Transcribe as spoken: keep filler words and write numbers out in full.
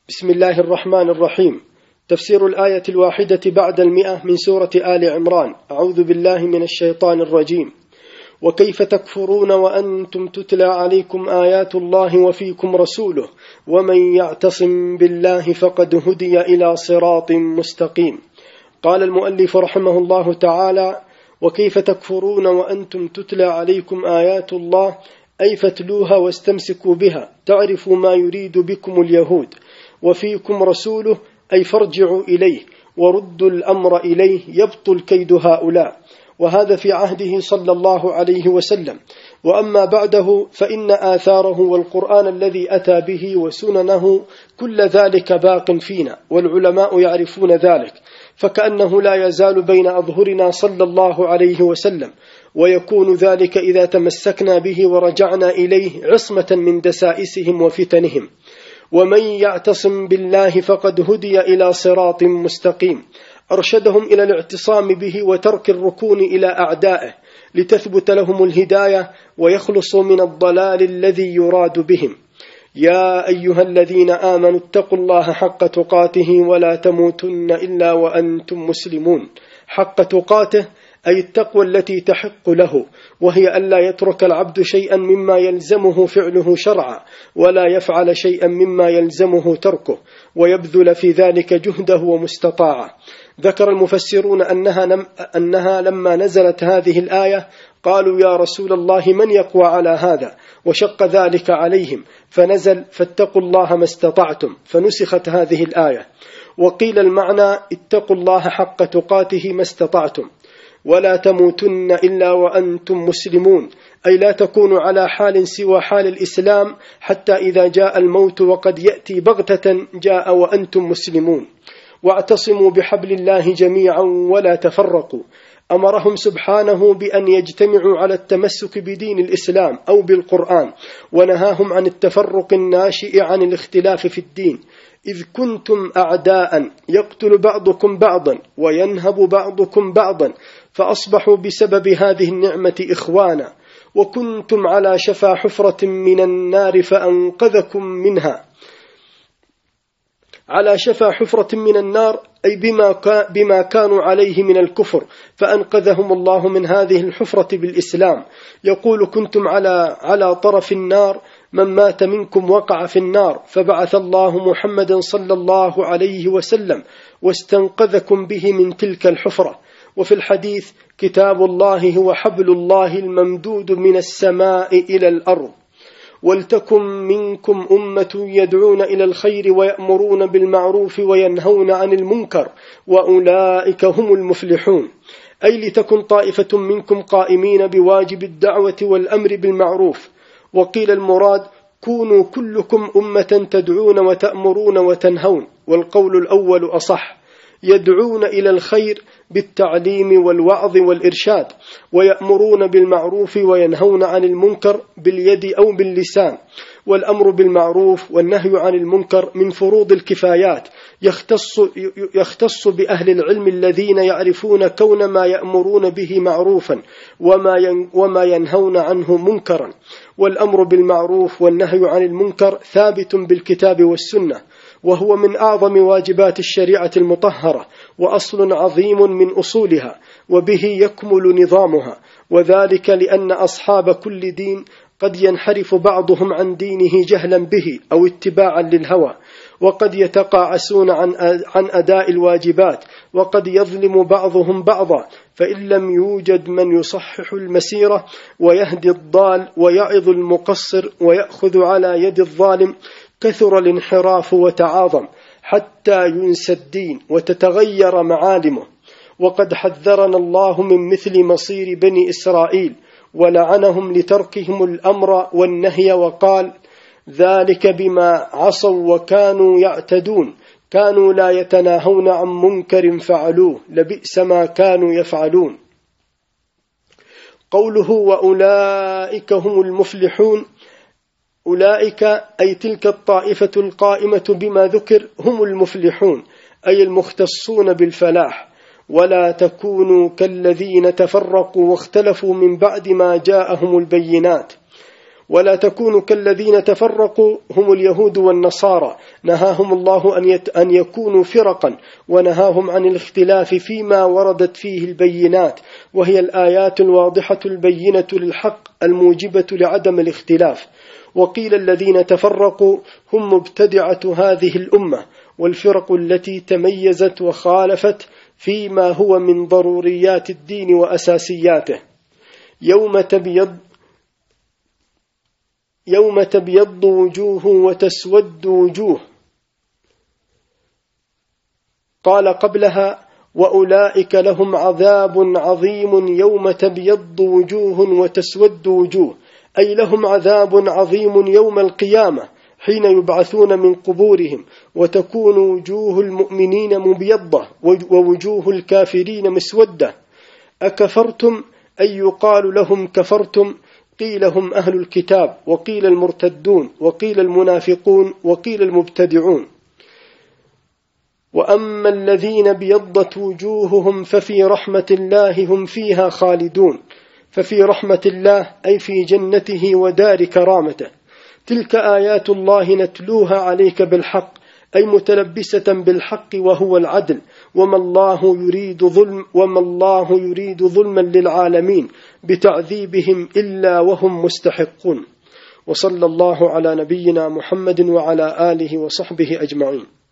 بسم الله الرحمن الرحيم. تفسير الآية الواحدة بعد المئة من سورة آل عمران. أعوذ بالله من الشيطان الرجيم. وكيف تكفرون وأنتم تتلى عليكم آيات الله وفيكم رسوله ومن يعتصم بالله فقد هدي إلى صراط مستقيم. قال المؤلف رحمه الله تعالى: وكيف تكفرون وأنتم تتلى عليكم آيات الله، أي فتلوها واستمسكوا بها، تعرفوا ما يريد بكم اليهود، وفيكم رسوله، أي فارجعوا إليه وردوا الأمر إليه يبطل كيد هؤلاء. وهذا في عهده صلى الله عليه وسلم. وأما بعده فإن آثاره والقرآن الذي أتى به وسننه كل ذلك باق فينا، والعلماء يعرفون ذلك، فكأنه لا يزال بين أظهرنا صلى الله عليه وسلم، ويكون ذلك إذا تمسكنا به ورجعنا إليه عصمة من دسائسهم وفتنهم. ومن يعتصم بالله فقد هدي إلى صراط مستقيم، أرشدهم إلى الاعتصام به وترك الركون إلى أعدائه لتثبت لهم الهداية ويخلصوا من الضلال الذي يراد بهم. يا أيها الذين آمنوا اتقوا الله حق تقاته ولا تموتن إلا وأنتم مسلمون. حق تقاته أي التقوى التي تحق له، وهي ألا يترك العبد شيئا مما يلزمه فعله شرعا، ولا يفعل شيئا مما يلزمه تركه، ويبذل في ذلك جهده ومستطاعه. ذكر المفسرون أنها, لم أنها لما نزلت هذه الآية قالوا: يا رسول الله من يقوى على هذا؟ وشق ذلك عليهم فنزل: فاتقوا الله ما استطعتم، فنسخت هذه الآية. وقيل المعنى: اتقوا الله حق تقاته ما استطعتم، ولا تموتن إلا وأنتم مسلمون، أي لا تكونوا على حال سوى حال الإسلام حتى إذا جاء الموت وقد يأتي بغتة جاء وأنتم مسلمون. واعتصموا بحبل الله جميعا ولا تفرقوا. أمرهم سبحانه بأن يجتمعوا على التمسك بدين الإسلام أو بالقرآن، ونهاهم عن التفرق الناشئ عن الاختلاف في الدين، إذ كنتم أعداء يقتل بعضكم بعضا وينهب بعضكم بعضا، فأصبحوا بسبب هذه النعمة إخوانا، وكنتم على شفا حفرة من النار فأنقذكم منها. على شفا حفرة من النار أي بما, بما كانوا عليه من الكفر، فأنقذهم الله من هذه الحفرة بالإسلام. يقول: كنتم على, على طرف النار، من مات منكم وقع في النار، فبعث الله محمدا صلى الله عليه وسلم واستنقذكم به من تلك الحفرة. وفي الحديث: كتاب الله هو حبل الله الممدود من السماء إلى الأرض، ولتكن منكم أمة يدعون إلى الخير ويأمرون بالمعروف وينهون عن المنكر وأولئك هم المفلحون، أي لتكن طائفة منكم قائمين بواجب الدعوة والأمر بالمعروف. وقيل المراد: كونوا كلكم أمة تدعون وتأمرون وتنهون، والقول الأول أصح. يدعون إلى الخير بالتعليم والوعظ والإرشاد، ويأمرون بالمعروف وينهون عن المنكر باليد أو باللسان. والأمر بالمعروف والنهي عن المنكر من فروض الكفايات، يختص, يختص بأهل العلم الذين يعرفون كون ما يأمرون به معروفا وما ينهون عنه منكرا. والأمر بالمعروف والنهي عن المنكر ثابت بالكتاب والسنة، وهو من أعظم واجبات الشريعة المطهرة، وأصل عظيم من أصولها، وبه يكمل نظامها. وذلك لأن أصحاب كل دين قد ينحرف بعضهم عن دينه جهلا به أو اتباعا للهوى، وقد يتقاعسون عن عن أداء الواجبات، وقد يظلم بعضهم بعضا، فإن لم يوجد من يصحح المسيرة ويهدي الضال ويعظ المقصر ويأخذ على يد الظالم، كثر الانحراف وتعاظم حتى ينسى الدين وتتغير معالمه. وقد حذرنا الله من مثل مصير بني إسرائيل ولعنهم لتركهم الأمر والنهي، وقال: ذلك بما عصوا وكانوا يعتدون، كانوا لا يتناهون عن منكر فعلوه، لبئس ما كانوا يفعلون. قوله: وأولئك هم المفلحون، أولئك أي تلك الطائفة القائمة بما ذكر هم المفلحون، أي المختصون بالفلاح. ولا تكونوا كالذين تفرقوا واختلفوا من بعد ما جاءهم البينات. ولا تكونوا كالذين تفرقوا هم اليهود والنصارى نهاهم الله أن يكونوا فرقا ونهاهم عن الاختلاف فيما وردت فيه البينات، وهي الآيات الواضحة البينة للحق الموجبة لعدم الاختلاف. وقيل الذين تفرقوا هم مبتدعة هذه الأمة والفرق التي تميزت وخالفت فيما هو من ضروريات الدين وأساسياته. يوم تبيض يوم تبيض وجوه وتسود وجوه. قال قبلها وأولئك لهم عذاب عظيم يوم تبيض وجوه وتسود وجوه، أي لهم عذاب عظيم يوم القيامة حين يبعثون من قبورهم وتكون وجوه المؤمنين مبيضة ووجوه الكافرين مسودة. أكفرتم أي يقال لهم كفرتم، قيل هم أهل الكتاب وقيل المرتدون وقيل المنافقون وقيل المبتدعون. وأما الذين بيضت وجوههم ففي رحمة الله هم فيها خالدون، ففي رحمة الله أي في جنته ودار كرامته. تلك آيات الله نتلوها عليك بالحق، أي متلبسة بالحق وهو العدل، وما الله يريد ظلم وما الله يريد ظلما للعالمين بتعذيبهم إلا وهم مستحقون. وصلى الله على نبينا محمد وعلى آله وصحبه أجمعين.